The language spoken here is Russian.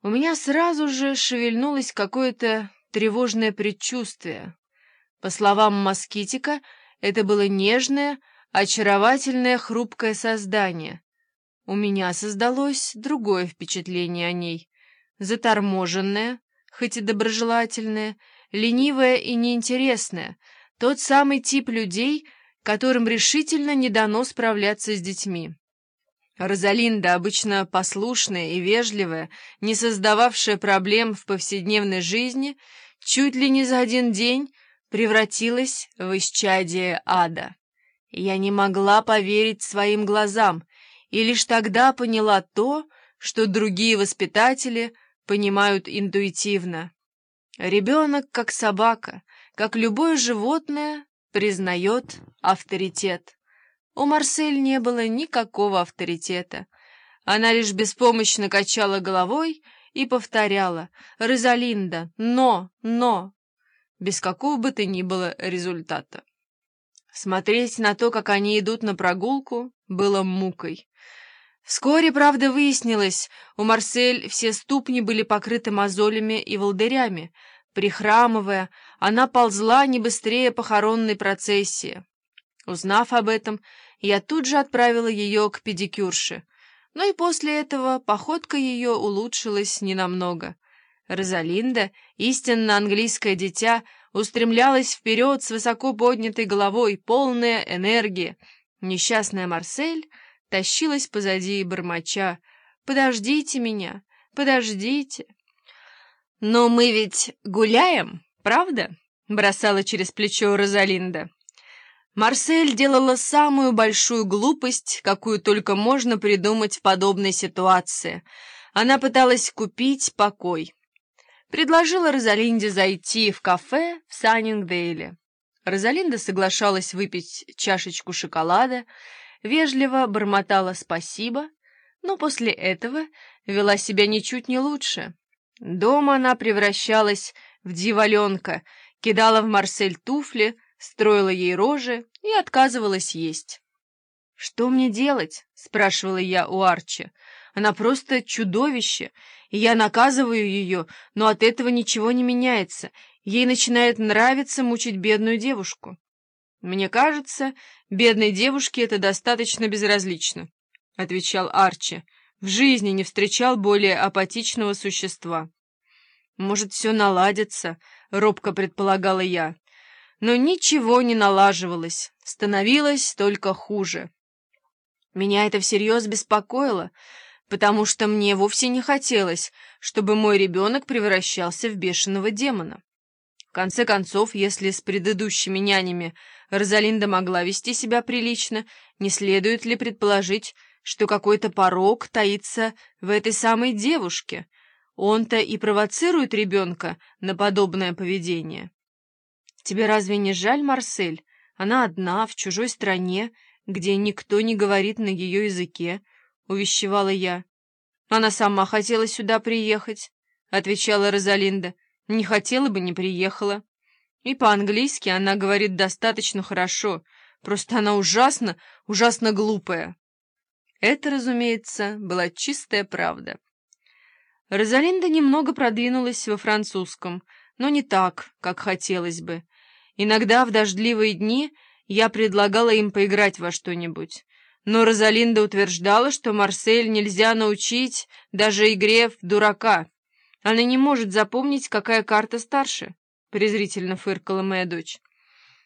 У меня сразу же шевельнулось какое-то тревожное предчувствие. По словам Москитика, это было нежное, очаровательное, хрупкое создание. У меня создалось другое впечатление о ней. Заторможенное, хоть и доброжелательное, ленивое и неинтересное, тот самый тип людей, которым решительно не дано справляться с детьми. Розалинда, обычно послушная и вежливая, не создававшая проблем в повседневной жизни, чуть ли не за один день превратилась в исчадие ада. Я не могла поверить своим глазам, и лишь тогда поняла то, что другие воспитатели понимают интуитивно. Ребенок, как собака, как любое животное, признает авторитет. У Марсель не было никакого авторитета. Она лишь беспомощно качала головой и повторяла «Розалинда, но!» без какого бы то ни было результата. Смотреть на то, как они идут на прогулку, было мукой. Вскоре, правда, выяснилось, у Марсель все ступни были покрыты мозолями и волдырями. Прихрамывая, она ползла не быстрее похоронной процессии. Узнав об этом, я тут же отправила ее к педикюрше, но и после этого походка ее улучшилась ненамного. Розалинда, истинно английское дитя, устремлялась вперед с высоко поднятой головой, полная энергии. Несчастная Марсель тащилась позади бормоча: «Подождите меня, подождите». «Но мы ведь гуляем, правда?» — бросала через плечо Розалинда. Марсель делала самую большую глупость, какую только можно придумать в подобной ситуации. Она пыталась купить покой. Предложила Розалинде зайти в кафе в Саннингдейле. Розалинда соглашалась выпить чашечку шоколада, вежливо бормотала «спасибо», но после этого вела себя ничуть не лучше. Дома она превращалась в дьяволенка, кидала в Марсель туфли, строила ей рожи и отказывалась есть. «Что мне делать?» — спрашивала я у Арчи. «Она просто чудовище, и я наказываю ее, но от этого ничего не меняется. Ей начинает нравиться мучить бедную девушку». «Мне кажется, бедной девушке это достаточно безразлично», — отвечал Арчи. «В жизни не встречал более апатичного существа». «Может, все наладится», — робко предполагала я. Но ничего не налаживалось, становилось только хуже. Меня это всерьез беспокоило, потому что мне вовсе не хотелось, чтобы мой ребенок превращался в бешеного демона. В конце концов, если с предыдущими нянями Розалинда могла вести себя прилично, не следует ли предположить, что какой-то порок таится в этой самой девушке? Он-то и провоцирует ребенка на подобное поведение. «Тебе разве не жаль, Марсель? Она одна, в чужой стране, где никто не говорит на ее языке», — увещевала я. «Она сама хотела сюда приехать», — отвечала Розалинда. «Не хотела бы, не приехала. И по-английски она говорит достаточно хорошо, просто она ужасно, ужасно глупая». Это, разумеется, была чистая правда. Розалинда немного продвинулась во французском, но не так, как хотелось бы. Иногда в дождливые дни я предлагала им поиграть во что-нибудь, но Розалинда утверждала, что Марсель нельзя научить даже игре в дурака. Она не может запомнить, какая карта старше, презрительно фыркала моя дочь.